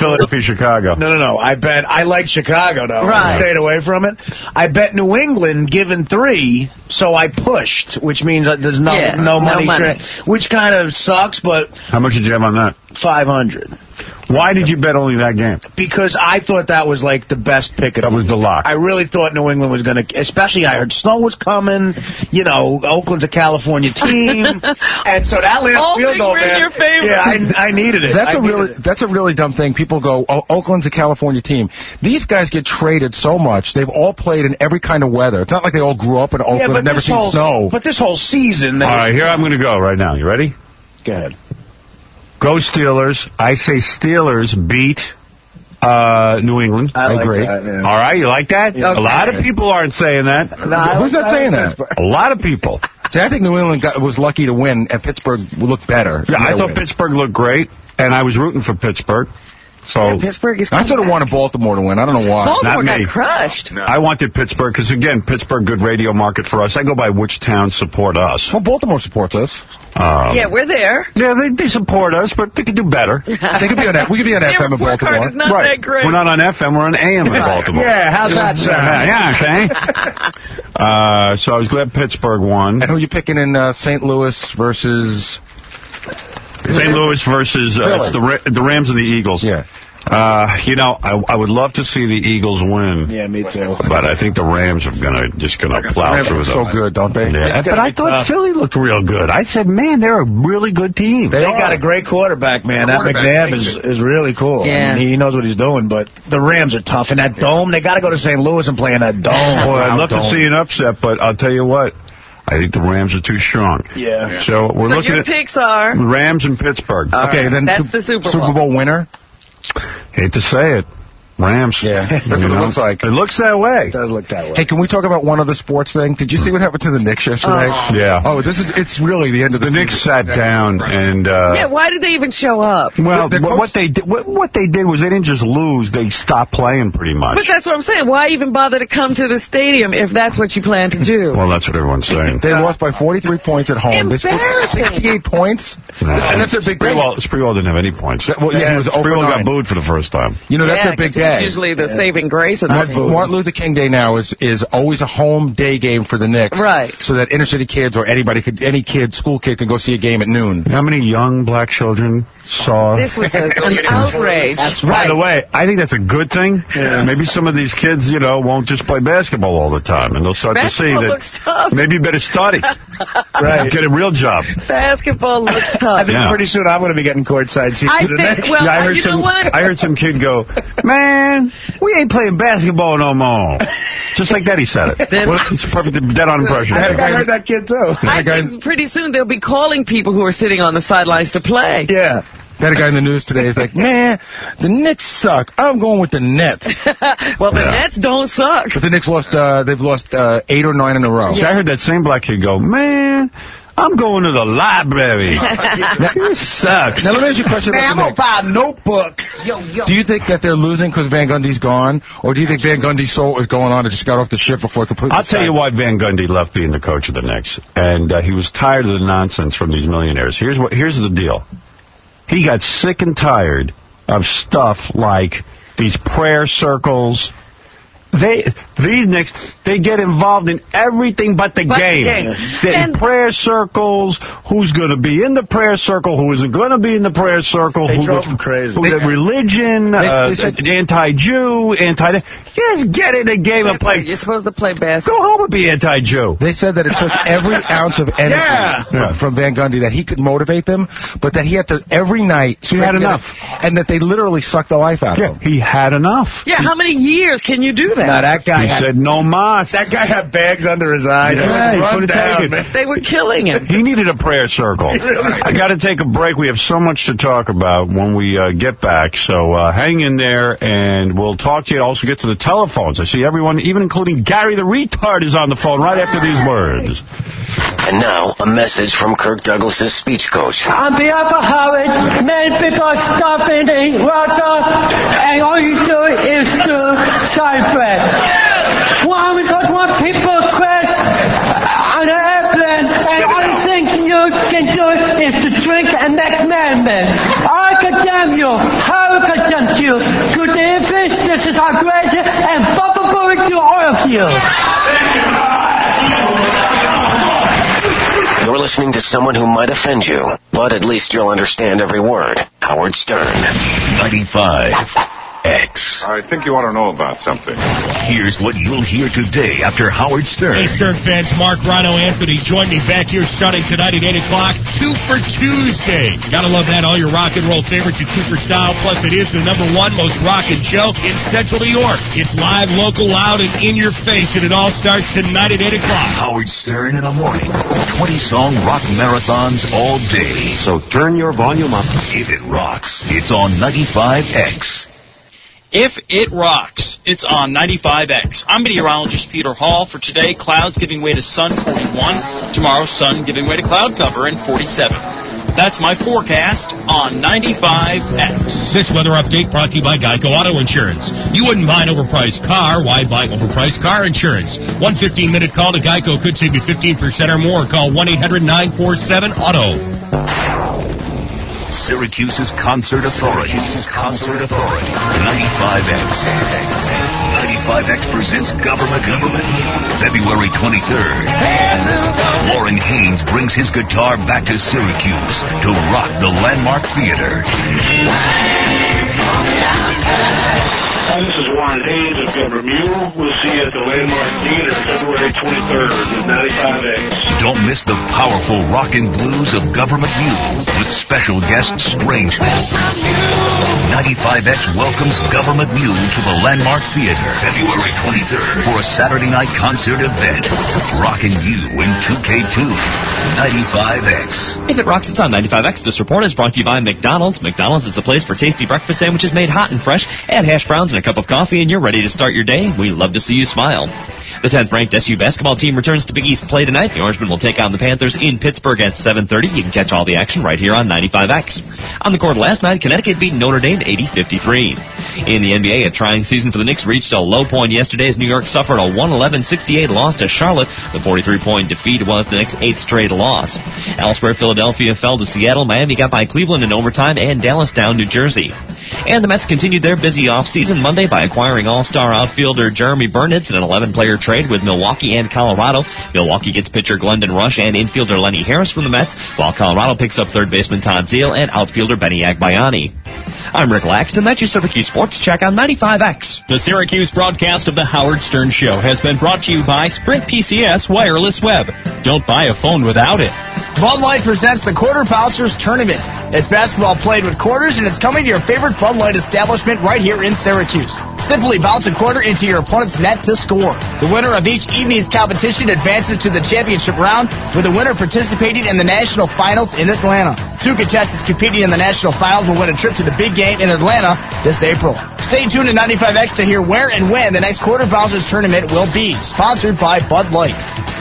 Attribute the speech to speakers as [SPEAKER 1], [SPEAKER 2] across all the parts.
[SPEAKER 1] Philadelphia, Chicago.
[SPEAKER 2] No. I like Chicago, though.
[SPEAKER 3] Right.
[SPEAKER 2] I stayed away from it. I bet New England given 3, so I pushed, which means that there's no money. Which kind of sucks, but...
[SPEAKER 1] How much did you have on that?
[SPEAKER 2] 500.
[SPEAKER 1] Why did you bet only that game?
[SPEAKER 2] Because I thought that was like the best pick.
[SPEAKER 1] That was the lock.
[SPEAKER 2] I really thought New England was going to, especially I heard snow was coming. You know, Oakland's a California team, and so that last field goal, man.
[SPEAKER 3] Your favorite.
[SPEAKER 2] Yeah, I needed it.
[SPEAKER 4] That's a really dumb thing. People go, "Oh, Oakland's a California team." These guys get traded so much. They've all played in every kind of weather. It's not like they all grew up in Oakland and never seen snow.
[SPEAKER 2] But this whole season.
[SPEAKER 1] All right, here I'm going to go right now. You ready?
[SPEAKER 2] Go ahead.
[SPEAKER 1] Go Steelers. I say Steelers beat New England.
[SPEAKER 2] I agree.
[SPEAKER 1] All right, you like that?
[SPEAKER 2] Yeah.
[SPEAKER 1] A lot of people aren't saying that.
[SPEAKER 4] Who's not saying that?
[SPEAKER 1] A lot of people.
[SPEAKER 4] See, I think New England was lucky to win, and Pittsburgh looked better.
[SPEAKER 1] Yeah, I thought Pittsburgh looked great, and I was rooting for Pittsburgh. So
[SPEAKER 3] Pittsburgh is.
[SPEAKER 4] I sort of wanted Baltimore to win. I don't know why.
[SPEAKER 3] Baltimore
[SPEAKER 1] Not me.
[SPEAKER 3] got crushed.
[SPEAKER 1] I wanted Pittsburgh because, again, Pittsburgh, good radio market for us. I go by which towns support us.
[SPEAKER 4] Well, Baltimore supports us.
[SPEAKER 3] Yeah, we're there.
[SPEAKER 1] Yeah, they support us, but they could do better.
[SPEAKER 4] We could be on FM in Baltimore.
[SPEAKER 3] It's not that great.
[SPEAKER 1] We're not on FM, we're on AM in Baltimore.
[SPEAKER 2] Yeah, how's that sound?
[SPEAKER 1] Yeah, okay. So I was glad Pittsburgh won.
[SPEAKER 4] And who are you picking in St. Louis versus...
[SPEAKER 1] St. Louis versus it's the Rams and the Eagles.
[SPEAKER 4] Yeah.
[SPEAKER 1] I would love to see the Eagles win.
[SPEAKER 2] Yeah, me too.
[SPEAKER 1] But I think the Rams are just gonna plow through them.
[SPEAKER 4] So good, don't they?
[SPEAKER 1] Yeah. But I thought Philly looked real good. I said, man, they're a really good team.
[SPEAKER 2] They got a great quarterback, man. That McNabb is really cool.
[SPEAKER 3] Yeah.
[SPEAKER 2] I mean, he knows what he's doing, but the Rams are tough. In that dome, they got to go to St. Louis and play in that dome.
[SPEAKER 1] Boy, I'd love to see an upset, but I'll tell you what. I think the Rams are too strong.
[SPEAKER 2] Yeah.
[SPEAKER 1] So we're looking
[SPEAKER 3] your
[SPEAKER 1] at
[SPEAKER 3] picks are
[SPEAKER 1] Rams and Pittsburgh.
[SPEAKER 4] Okay, then
[SPEAKER 3] that's the Super
[SPEAKER 4] Bowl winner.
[SPEAKER 1] Hate to say it. Rams.
[SPEAKER 4] Yeah, that's what it looks like.
[SPEAKER 1] It looks that way.
[SPEAKER 2] It does look that way.
[SPEAKER 4] Hey, can we talk about one other sports thing? Did you see what happened to the Knicks yesterday?
[SPEAKER 1] Yeah.
[SPEAKER 4] Oh, it's really the end of the season.
[SPEAKER 1] Knicks sat down and...
[SPEAKER 3] yeah, why did they even show up?
[SPEAKER 1] Well, what they did was they didn't just lose, they stopped playing pretty much.
[SPEAKER 3] But that's what I'm saying. Why even bother to come to the stadium if that's what you plan to do?
[SPEAKER 1] Well, that's what everyone's saying.
[SPEAKER 4] They lost by 43 points at home. They scored 68 points. And that's a big day.
[SPEAKER 1] Sprewell didn't have any points.
[SPEAKER 4] Well, yeah, he was
[SPEAKER 1] Sprewell got booed for the first time.
[SPEAKER 4] You know, that's a big day.
[SPEAKER 3] Usually the saving grace of the team.
[SPEAKER 4] Martin Luther King Day now is always a home day game for the Knicks.
[SPEAKER 3] Right.
[SPEAKER 4] So that inner city kids or any kid, school kid, can go see a game at noon.
[SPEAKER 1] How many young black children saw...
[SPEAKER 3] This was an outrage.
[SPEAKER 2] That's
[SPEAKER 1] By the way, I think that's a good thing. Yeah. Maybe some of these kids, won't just play basketball all the time, and they'll start to see that
[SPEAKER 3] looks tough.
[SPEAKER 1] maybe you better study. Right. Get a real job.
[SPEAKER 3] Basketball looks tough.
[SPEAKER 2] I think pretty soon I'm going to be getting courtside seats for the Knicks.
[SPEAKER 3] Well,
[SPEAKER 1] I heard some kid go, man, we ain't playing basketball no more. Just like that, he said it. It's a perfect dead-on impression.
[SPEAKER 2] I think I heard that kid, too.
[SPEAKER 3] I think pretty soon they'll be calling people who are sitting on the sidelines to play.
[SPEAKER 2] Yeah.
[SPEAKER 4] That guy in the news today is like, man, the Knicks suck. I'm going with the Nets.
[SPEAKER 3] Well, the Nets don't suck.
[SPEAKER 4] But the Knicks they've lost 8 or 9 in a row.
[SPEAKER 1] See, I heard that same black kid go, man, I'm going to the library. That sucks.
[SPEAKER 4] Now, let me ask you a question about the Knicks.
[SPEAKER 2] I'm going to buy a notebook.
[SPEAKER 4] Do you think that they're losing because Van Gundy's gone? Or do you think Van Gundy's soul is going on and just got off the ship before it completely
[SPEAKER 1] I'll tell you why Van Gundy left being the coach of the Knicks. And he was tired of the nonsense from these millionaires. Here's the deal. He got sick and tired of stuff like these prayer circles. These Knicks, they get involved in everything but the game. And prayer circles, who's going to be in the prayer circle, who isn't going to be in the prayer circle.
[SPEAKER 2] They drove them crazy.
[SPEAKER 1] Religion, anti-Jew, just get in the game and play.
[SPEAKER 3] You're supposed to play basketball.
[SPEAKER 1] Go home and be anti-Jew.
[SPEAKER 4] They said that it took every ounce of energy from Van Gundy, that he could motivate them, but that he had to every night.
[SPEAKER 1] He had enough.
[SPEAKER 4] And that they literally sucked the life out of him.
[SPEAKER 1] He had enough.
[SPEAKER 3] Yeah, how many years can you do that?
[SPEAKER 2] No, that guy
[SPEAKER 1] said no mas.
[SPEAKER 2] That guy had bags under his eyes.
[SPEAKER 1] Yeah, he couldn't take it.
[SPEAKER 3] They were killing him.
[SPEAKER 1] He needed a prayer circle. I got to take a break. We have so much to talk about when we get back. So hang in there, and we'll talk to you. Also get to the telephones. I see everyone, even including Gary the retard, is on the phone right after these words.
[SPEAKER 5] And now, a message from Kirk Douglas' speech coach.
[SPEAKER 6] On behalf of Howard, many people are stopping in Russia, and all you do is to celebrate. Well, because when people crash on an airplane, and only thing you can do is to drink and make merriment. I condemn you. How condemn you? Gentlemen, this is our graduate and Bubba Booey to all of you.
[SPEAKER 5] You're listening to someone who might offend you, but at least you'll understand every word. Howard Stern.
[SPEAKER 7] 95X.
[SPEAKER 8] I think you want to know about something.
[SPEAKER 7] Here's what you'll hear today after Howard Stern.
[SPEAKER 9] Hey, Stern fans, Mark Rhino Anthony joined me back here starting tonight at 8 o'clock. 2 for Tuesday. Gotta love that. All your rock and roll favorites at 2 for Style. Plus, it is the #1 most rockin' show in Central New York. It's live, local, loud, and in your face, and it all starts tonight at 8 o'clock.
[SPEAKER 7] Howard Stern in the morning. 20-song rock marathons all day.
[SPEAKER 1] So turn your volume up.
[SPEAKER 7] If it rocks, it's on 95X.
[SPEAKER 10] If it rocks, it's on 95X. I'm meteorologist Peter Hall. For today, clouds giving way to sun, 41. Tomorrow, sun giving way to cloud cover, and 47. That's my forecast on 95X.
[SPEAKER 9] This weather update brought to you by Geico Auto Insurance. You wouldn't buy an overpriced car. Why buy overpriced car insurance? One 15-minute call to Geico could save you 15% or more. Call 1-800-947-AUTO.
[SPEAKER 7] Syracuse's Concert Authority. 95X. 95X presents Government February 23rd. Warren Haynes brings his guitar back to Syracuse to rock the Landmark Theater.
[SPEAKER 11] Hi, this is Warren Haynes of Governor Mule. We'll see you at the Landmark Theater February 23rd with 95X.
[SPEAKER 7] Don't miss the powerful rock and blues of Government Mule with special guest Strangefield. 95X welcomes Government Mule to the Landmark Theater February 23rd for a Saturday night concert event. Rockin' you in 2K2. 95X.
[SPEAKER 12] If it rocks, it's on 95X. This report is brought to you by McDonald's. McDonald's is a place for tasty breakfast sandwiches made hot and fresh. Add hash browns and a cup of coffee and you're ready to start your day. We love to see you smile. The 10th-ranked SU basketball team returns to Big East play tonight. The Orangemen will take on the Panthers in Pittsburgh at 7:30. You can catch all the action right here on 95X. On the court last night, Connecticut beat Notre Dame 80-53. In the NBA, a trying season for the Knicks reached a low point yesterday as New York suffered a 111-68 loss to Charlotte. The 43-point defeat was the Knicks' 8th straight loss. Elsewhere, Philadelphia fell to Seattle. Miami got by Cleveland in overtime, and Dallas down New Jersey. And the Mets continued their busy offseason Monday by acquiring all-star outfielder Jeremy Burnitz in an 11-player trade with Milwaukee and Colorado. Milwaukee gets pitcher Glendon Rush and infielder Lenny Harris from the Mets, while Colorado picks up third baseman Todd Zeile and outfielder Benny Agbayani. I'm Rick Laxton. That's your Syracuse Sports Check on 95X.
[SPEAKER 13] The Syracuse broadcast of the Howard Stern Show has been brought to you by Sprint PCS Wireless Web. Don't buy a phone without it.
[SPEAKER 14] Bud Light presents the Quarter Pouncers Tournament. It's basketball played with quarters, and it's coming to your favorite Bud Light establishment right here in Syracuse. Simply bounce a quarter into your opponent's net to score. The winner of each evening's competition advances to the championship round, with the winner participating in the national finals in Atlanta. 2 contestants competing in the national finals will win a trip to the big game in Atlanta this April. Stay tuned to 95X to hear where and when the next Quarter Pouncers Tournament will be. Sponsored by Bud Light.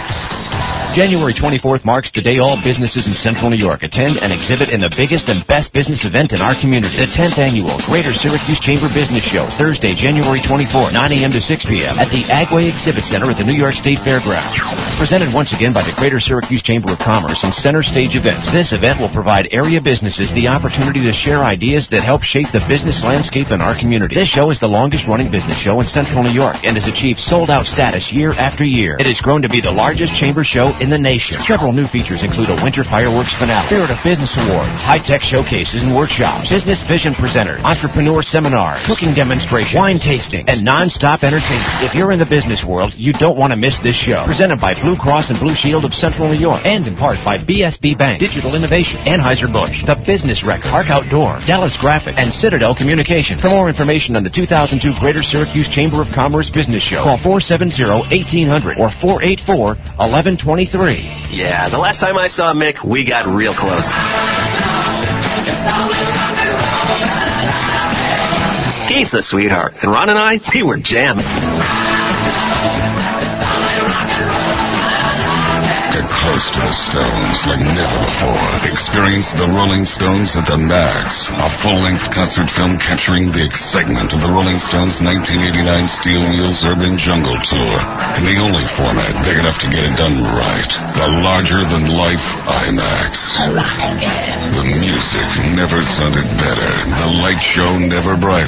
[SPEAKER 15] January 24th marks the day all businesses in Central New York attend and exhibit in the biggest and best business event in our community, the 10th Annual Greater Syracuse Chamber Business Show, Thursday, January 24th, 9 a.m. to 6 p.m. at the Agway Exhibit Center at the New York State Fairgrounds. Presented once again by the Greater Syracuse Chamber of Commerce and Center Stage Events, this event will provide area businesses the opportunity to share ideas that help shape the business landscape in our community. This show is the longest-running business show in Central New York and has achieved sold-out status year after year. It has grown to be the largest chamber show in the nation. Several new features include a winter fireworks finale, Spirit of Business Awards, high-tech showcases and workshops, business vision presenters, entrepreneur seminars, cooking demonstrations, wine tasting, and non-stop entertainment. If you're in the business world, you don't want to miss this show. Presented by Blue Cross and Blue Shield of Central New York, and in part by BSB Bank, Digital Innovation, Anheuser-Busch, The Business Rec, Park Outdoor, Dallas Graphic, and Citadel Communication. For more information on the 2002 Greater Syracuse Chamber of Commerce Business Show, call 470-1800 or 484-1123.
[SPEAKER 5] Yeah, the last time I saw Mick, we got real close. He's the sweetheart, and Ron and I, we were jamming.
[SPEAKER 16] Get close to the Stones like never before. Experience the Rolling Stones at the max. A full-length concert film capturing the excitement of the Rolling Stones' 1989 Steel Wheels Urban Jungle Tour. In the only format big enough to get it done right. The larger-than-life IMAX. The music never sounded better. The light show never brighter.